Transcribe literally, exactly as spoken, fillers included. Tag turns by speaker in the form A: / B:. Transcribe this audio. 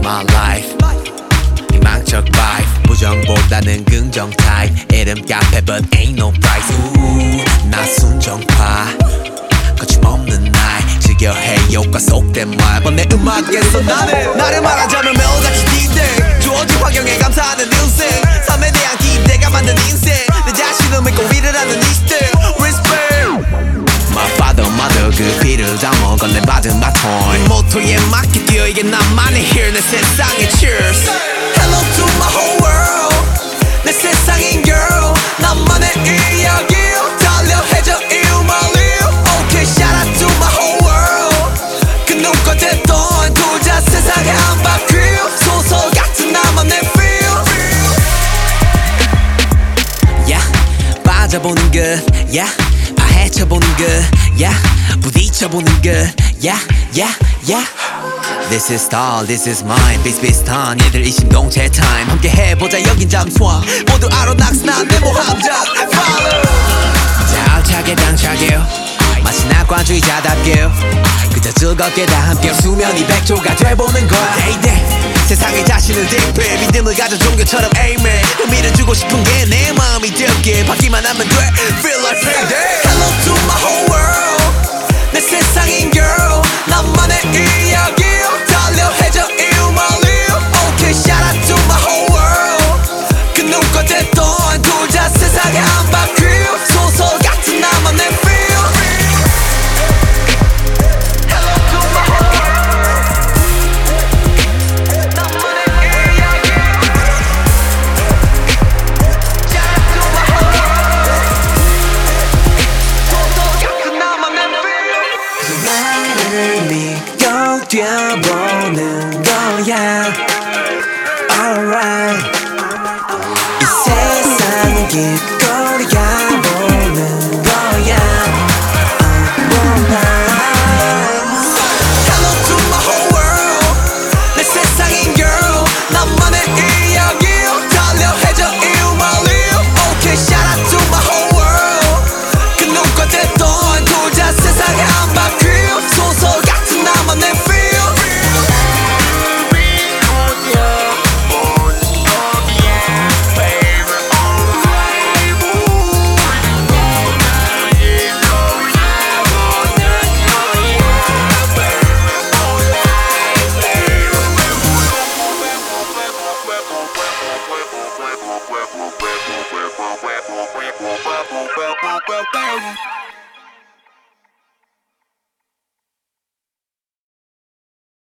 A: my life. 희망적 vibe, 부정보다는 긍정 타입. 이름 카페 but ain't no price. 우우, 나 순정파, 거침없는 나이. 즐겨해 효과 속된 말. 내 음악에서 나는 나를 말하자면 매일같이 디데이. 주어진 환경에 감사하는 인생. 삶에 대한 기대가 만든 인생. 내 자신을 믿고 일을 하는 이 시대. Respect. My father, mother 그 피를 담아 건네받은 바톤. 이 모토에 맞게 뛰어 이게 나만의 here. 내 세상에 cheers. Hello to my whole world. 내 세상인 girl. 나만의 이야기 달려 해줘 you my live. Okay, shout out to my whole world. 그 누가 됐던 둘다 세상에 한 바퀴. 소설 같은 나만의 feel. Yeah, 빠져보는 것 yeah. 파헤쳐보는 것 yeah. 부딪혀보는 것 yeah, yeah, yeah. This is star, this is mine. 비슷비슷한 얘들 이 신동체 time. 함께 해보자 여긴 잠수함. 모두 알아 낙스난 내 모함자. Follow. 자 알차게 당차게 마치 낙관주의자답게 그저 즐겁게 다 함께 수면이 백조가 돼보는 거야. Day day 세상에 자신을 대입해 믿음을 가져 종교처럼 amen. 의미를 주고 싶은 게 내 마음이 되게 받기만 하면 돼. Feel like payday. Hello to my whole world. 내 세상인 girl. 나만의 이야기 달려 해줘 you my live. Okay, shout out to my whole world. 그 누가 됐던 둘 다 세상에 한 바퀴. 소설 같은 나만의 feel. 뛰어보는 거야. Alright. 이 세상은 길거리가 보는 거야. Hello to my whole world. 내 세상인 girl. 나만의 이야기 달려 해줘 you my live. Okay, shout out to my whole world. 그 누가 됐던 둘 다 세상에 한 바퀴. 소설 같은 나만의 feel.
B: Well, well, well, well, well, well, well, well, well, well, well, well, well, well, well, well,